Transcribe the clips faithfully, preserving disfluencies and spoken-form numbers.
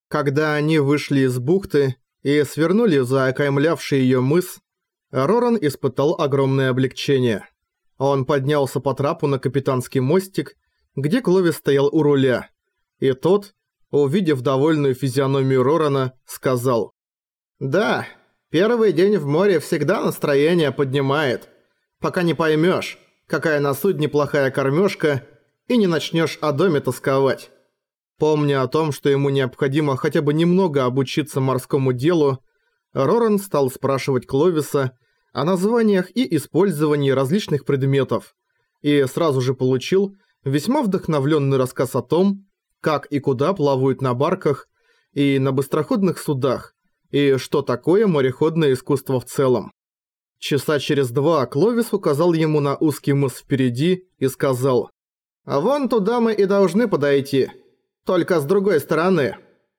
Когда они вышли из бухты и свернули за окаймлявший её мыс, Роран испытал огромное облегчение. Он поднялся по трапу на капитанский мостик, где Кловис стоял у руля, и тот, увидев довольную физиономию Рорана, сказал: «Да, первый день в море всегда настроение поднимает, пока не поймёшь, какая на судне плохая кормёжка, и не начнёшь о доме тосковать». Помня о том, что ему необходимо хотя бы немного обучиться морскому делу, Роран стал спрашивать Кловиса о названиях и использовании различных предметов, и сразу же получил весьма вдохновленный рассказ о том, как и куда плавают на барках и на быстроходных судах, и что такое мореходное искусство в целом. Часа через два Кловис указал ему на узкий мыс впереди и сказал: «А вон туда мы и должны подойти, только с другой стороны».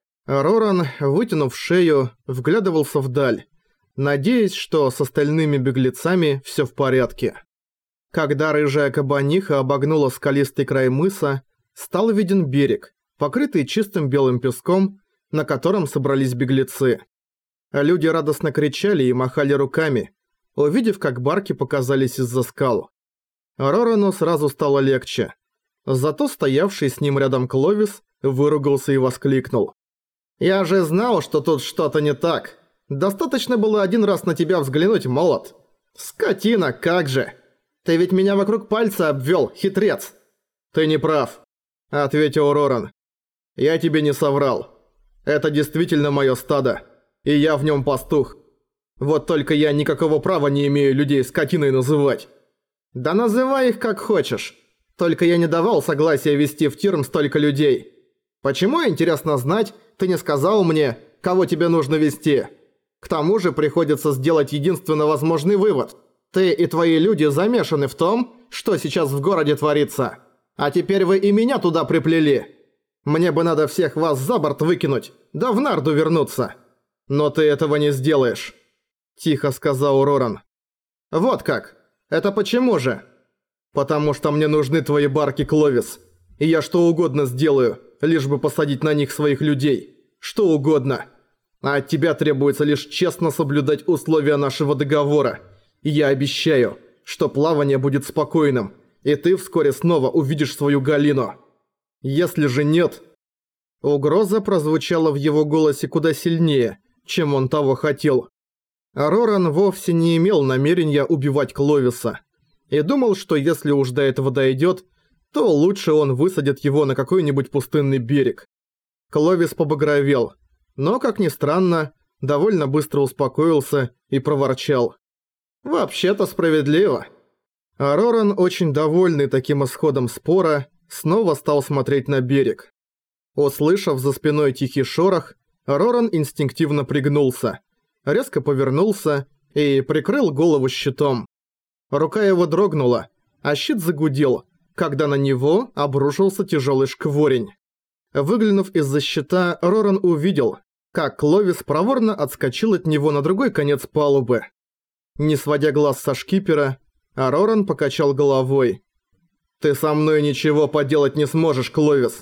Роран, вытянув шею, вглядывался вдаль, надеясь, что с остальными беглецами всё в порядке. Когда рыжая кабаниха обогнула скалистый край мыса, стал виден берег, покрытый чистым белым песком, на котором собрались беглецы. Люди радостно кричали и махали руками, увидев, как барки показались из-за скал. Рорану сразу стало легче. Зато стоявший с ним рядом Кловис выругался и воскликнул: «Я же знал, что тут что-то не так. Достаточно было один раз на тебя взглянуть, молот. Скотина, как же! Ты ведь меня вокруг пальца обвёл, хитрец!» «Ты не прав», — ответил Роран. «Я тебе не соврал. Это действительно моё стадо, и я в нём пастух. Вот только я никакого права не имею людей скотиной называть». «Да называй их как хочешь. Только я не давал согласия вести в Тирм столько людей. Почему, интересно знать, ты не сказал мне, кого тебе нужно вести? К тому же приходится сделать единственно возможный вывод. Ты и твои люди замешаны в том, что сейчас в городе творится. А теперь вы и меня туда приплели. Мне бы надо всех вас за борт выкинуть, да в Нарду вернуться. Но ты этого не сделаешь», – тихо сказал Роран. «Вот как? Это почему же?» «Потому что мне нужны твои барки, Кловис. И я что угодно сделаю, лишь бы посадить на них своих людей. Что угодно. А от тебя требуется лишь честно соблюдать условия нашего договора. И я обещаю, что плавание будет спокойным, и ты вскоре снова увидишь свою Галину. Если же нет...» Угроза прозвучала в его голосе куда сильнее, чем он того хотел. Роран вовсе не имел намерения убивать Кловиса, и думал, что если уж до этого дойдет, то лучше он высадит его на какой-нибудь пустынный берег. Кловис побагровел, но, как ни странно, довольно быстро успокоился и проворчал: «Вообще-то справедливо». А Роран, очень довольный таким исходом спора, снова стал смотреть на берег. Услышав за спиной тихий шорох, Роран инстинктивно пригнулся, резко повернулся и прикрыл голову щитом. Рука его дрогнула, а щит загудел, когда на него обрушился тяжелый шкворень. Выглянув из-за щита, Роран увидел, как Кловис проворно отскочил от него на другой конец палубы. Не сводя глаз со шкипера, Роран покачал головой. «Ты со мной ничего поделать не сможешь, Кловис.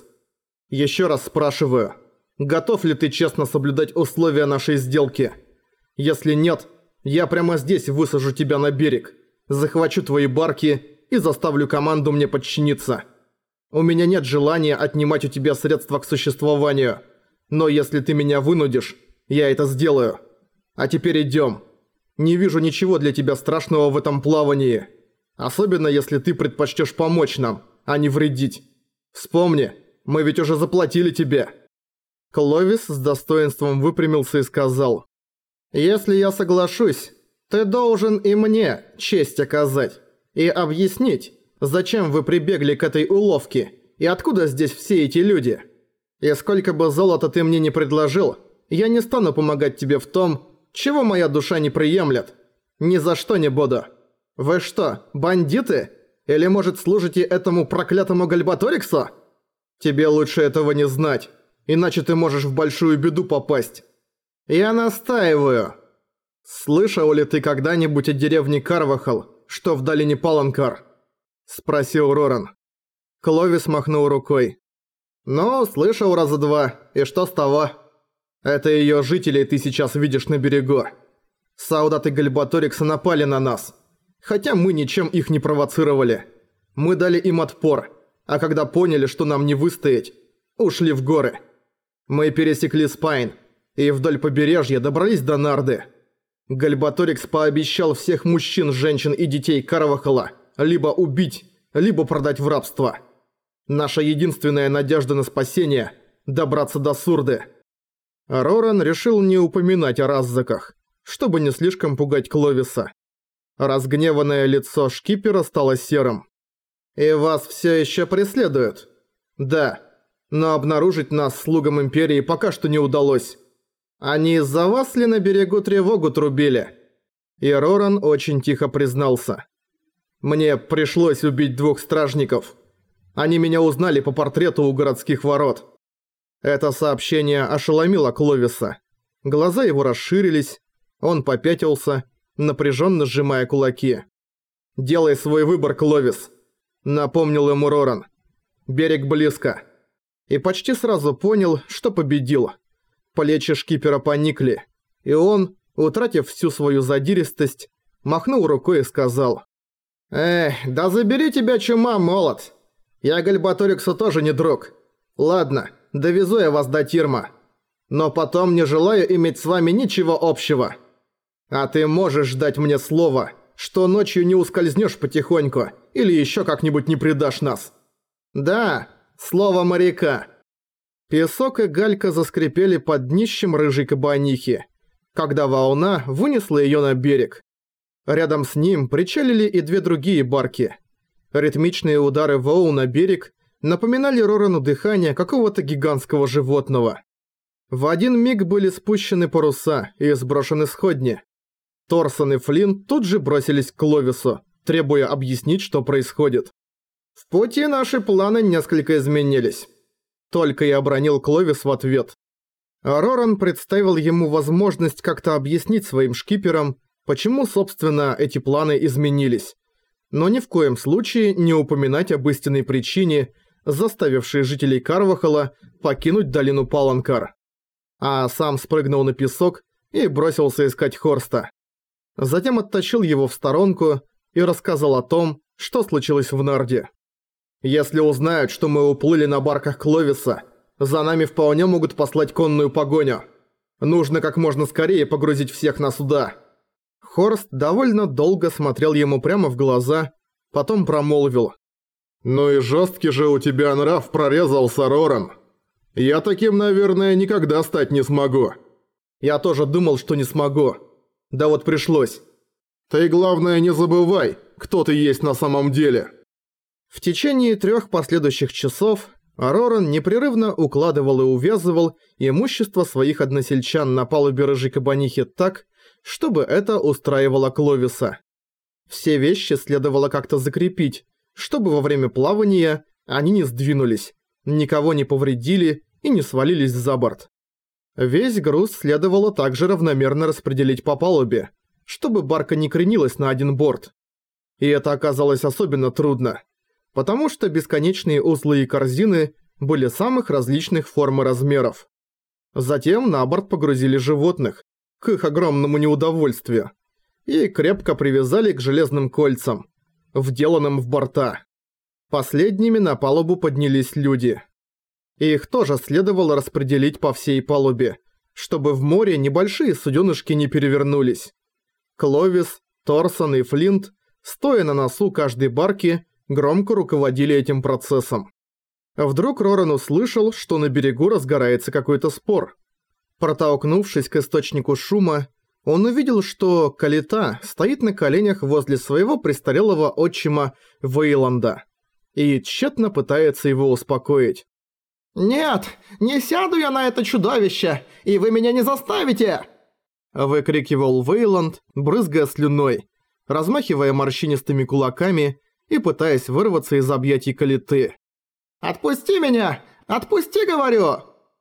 Еще раз спрашиваю, готов ли ты честно соблюдать условия нашей сделки? Если нет, я прямо здесь высажу тебя на берег, захвачу твои барки и заставлю команду мне подчиниться. У меня нет желания отнимать у тебя средства к существованию, но если ты меня вынудишь, я это сделаю. А теперь идем. Не вижу ничего для тебя страшного в этом плавании, особенно если ты предпочтешь помочь нам, а не вредить. Вспомни, мы ведь уже заплатили тебе». Кловис с достоинством выпрямился и сказал: «Если я соглашусь, ты должен и мне честь оказать и объяснить, зачем вы прибегли к этой уловке и откуда здесь все эти люди. И сколько бы золота ты мне не предложил, я не стану помогать тебе в том, чего моя душа не приемлет. Ни за что не буду. Вы что, бандиты? Или, может, служите этому проклятому Гальбаториксу? Тебе лучше этого не знать, иначе ты можешь в большую беду попасть. Я настаиваю. Слышал ли ты когда-нибудь о деревне Карвахал, что в долине Паланкар?» – спросил Роран. Кловис махнул рукой. «Ну, слышал раза два, и что с того? Это её жителей ты сейчас видишь на берегу. Солдаты Гальбаторикса напали на нас. Хотя мы ничем их не провоцировали. Мы дали им отпор, а когда поняли, что нам не выстоять, ушли в горы. Мы пересекли Спайн и вдоль побережья добрались до Нарды. Гальбаторикс пообещал всех мужчин, женщин и детей Карвахала либо убить, либо продать в рабство. Наша единственная надежда на спасение – добраться до Сурды. Роран решил не упоминать о Раззаках, чтобы не слишком пугать Кловиса. Разгневанное лицо шкипера стало серым. «И вас все еще преследуют?» «Да, но обнаружить нас слугам Империи пока что не удалось. Они из-за вас ли на берегу тревогу трубили?» И Роран очень тихо признался. «Мне пришлось убить двух стражников. Они меня узнали по портрету у городских ворот». Это сообщение ошеломило Кловиса. Глаза его расширились, он попятился, напряженно сжимая кулаки. «Делай свой выбор, Кловис», — напомнил ему Роран. «Берег близко». И почти сразу понял, что победил. Плечи шкипера поникли, и он, утратив всю свою задиристость, махнул рукой и сказал: «Эх, да забери тебя чума, молот! Я Гальбаториксу тоже не друг. Ладно, довезу я вас до Тирма. Но потом не желаю иметь с вами ничего общего. А ты можешь дать мне слово, что ночью не ускользнешь потихоньку или еще как-нибудь не предашь нас?» «Да, слово моряка». Песок и галька заскрипели под днищем рыжей кабанихи, когда волна вынесла её на берег. Рядом с ним причалили и две другие барки. Ритмичные удары волн на берег напоминали Рорану дыхание какого-то гигантского животного. В один миг были спущены паруса и сброшены сходни. Торсон и Флинн тут же бросились к Кловису, требуя объяснить, что происходит. «В пути наши планы несколько изменились», — только и обронил Кловис в ответ. А Роран представил ему возможность как-то объяснить своим шкиперам, почему, собственно, эти планы изменились, но ни в коем случае не упоминать об истинной причине, заставившей жителей Карвахала покинуть долину Паланкар. А сам спрыгнул на песок и бросился искать Хорста. Затем оттащил его в сторонку и рассказал о том, что случилось в Нарде. «Если узнают, что мы уплыли на барках Кловиса, за нами вполне могут послать конную погоню. Нужно как можно скорее погрузить всех на суда». Хорст довольно долго смотрел ему прямо в глаза, потом промолвил: «Ну и жесткий же у тебя нрав прорезался, Роран. Я таким, наверное, никогда стать не смогу». «Я тоже думал, что не смогу. Да вот пришлось». «Ты, главное, не забывай, кто ты есть на самом деле». В течение трех последующих часов Роран непрерывно укладывал и увязывал имущество своих односельчан на палубе рыжей кабанихи так, чтобы это устраивало Кловиса. Все вещи следовало как-то закрепить, чтобы во время плавания они не сдвинулись, никого не повредили и не свалились за борт. Весь груз следовало также равномерно распределить по палубе, чтобы барка не кренилась на один борт. И это оказалось особенно трудно, потому что бесконечные узлы и корзины были самых различных форм и размеров. Затем на борт погрузили животных, к их огромному неудовольствию, и крепко привязали к железным кольцам, вделанным в борта. Последними на палубу поднялись люди. Их тоже следовало распределить по всей палубе, чтобы в море небольшие суденышки не перевернулись. Кловис, Торсон и Флинт, стоя на носу каждой барки, громко руководили этим процессом. Вдруг Роран услышал, что на берегу разгорается какой-то спор. Протолкнувшись к источнику шума, он увидел, что Калита стоит на коленях возле своего престарелого отчима Вейланда и тщетно пытается его успокоить. «Нет, не сяду я на это чудовище, и вы меня не заставите!» Выкрикивал Вейланд, брызгая слюной, размахивая морщинистыми кулаками и пытаясь вырваться из объятий Калиты. «Отпусти меня! Отпусти, говорю!»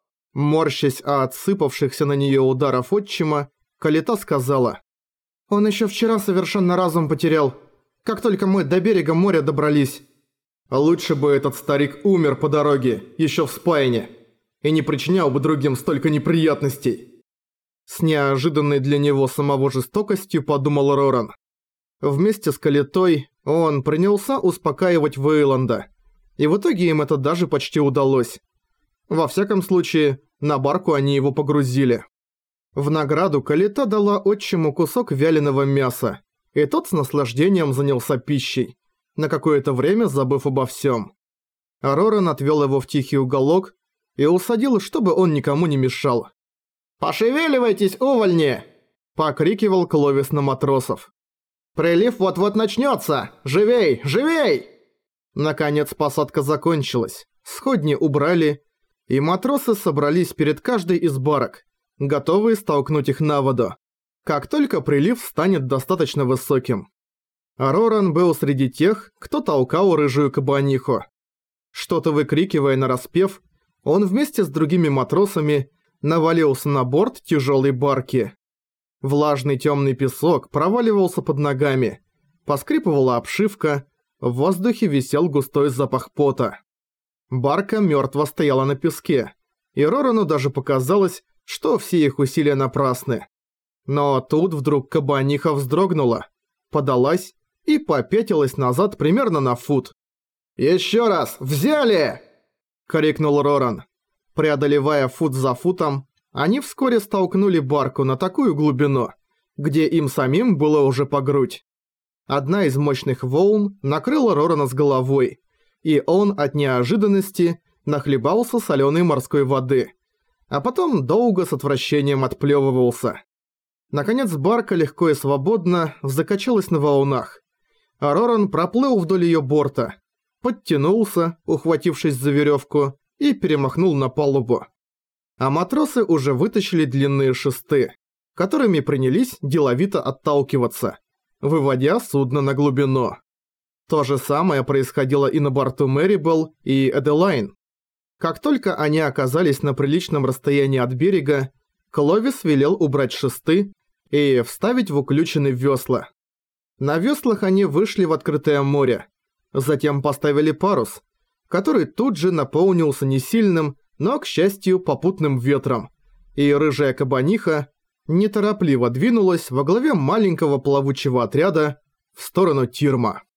Морщась от отсыпавшихся на неё ударов отчима, Калита сказала: «Он ещё вчера совершенно разум потерял, как только мы до берега моря добрались. Лучше бы этот старик умер по дороге, ещё в Спайне. и не причинял бы другим столько неприятностей. С неожиданной для него самого жестокостью подумал Роран. Вместе с Калитой он принялся успокаивать Вейланда, и в итоге им это даже почти удалось. Во всяком случае, на барку они его погрузили. В награду Калита дала отчиму кусок вяленого мяса, и тот с наслаждением занялся пищей, на какое-то время забыв обо всем. Роран отвел его в тихий уголок и усадил, чтобы он никому не мешал. «Пошевеливайтесь, увольни!» – покрикивал Кловис на матросов. «Прилив вот-вот начнется! Живей, живей!» Наконец посадка закончилась, сходни убрали, и матросы собрались перед каждой из барок, готовые столкнуть их на воду, как только прилив станет достаточно высоким. Роран был среди тех, кто толкал рыжую кабаниху. Что-то выкрикивая нараспев, он вместе с другими матросами навалился на борт тяжелой барки. Влажный темный песок проваливался под ногами, поскрипывала обшивка, в воздухе висел густой запах пота. Барка мертво стояла на песке, и Рорану даже показалось, что все их усилия напрасны. Но тут вдруг кабаниха вздрогнула, подалась и попятилась назад примерно на фут. «Еще раз! Взяли!» — крикнул Роран. Преодолевая фут за футом, они вскоре столкнули барку на такую глубину, где им самим было уже по грудь. Одна из мощных волн накрыла Рорана с головой, и он от неожиданности нахлебался соленой морской воды, а потом долго с отвращением отплевывался. Наконец барка легко и свободно закачалась на волнах, а Роран проплыл вдоль ее борта, подтянулся, ухватившись за веревку, и перемахнул на палубу. А матросы уже вытащили длинные шесты, которыми принялись деловито отталкиваться, выводя судно на глубину. То же самое происходило и на борту Мэрибелл и Эделайн. Как только они оказались на приличном расстоянии от берега, Кловис велел убрать шесты и вставить в уключены весла. На веслах они вышли в открытое море, затем поставили парус, который тут же наполнился не сильным, но, к счастью, попутным ветром, и рыжая кабаниха неторопливо двинулась во главе маленького плавучего отряда в сторону Тирма.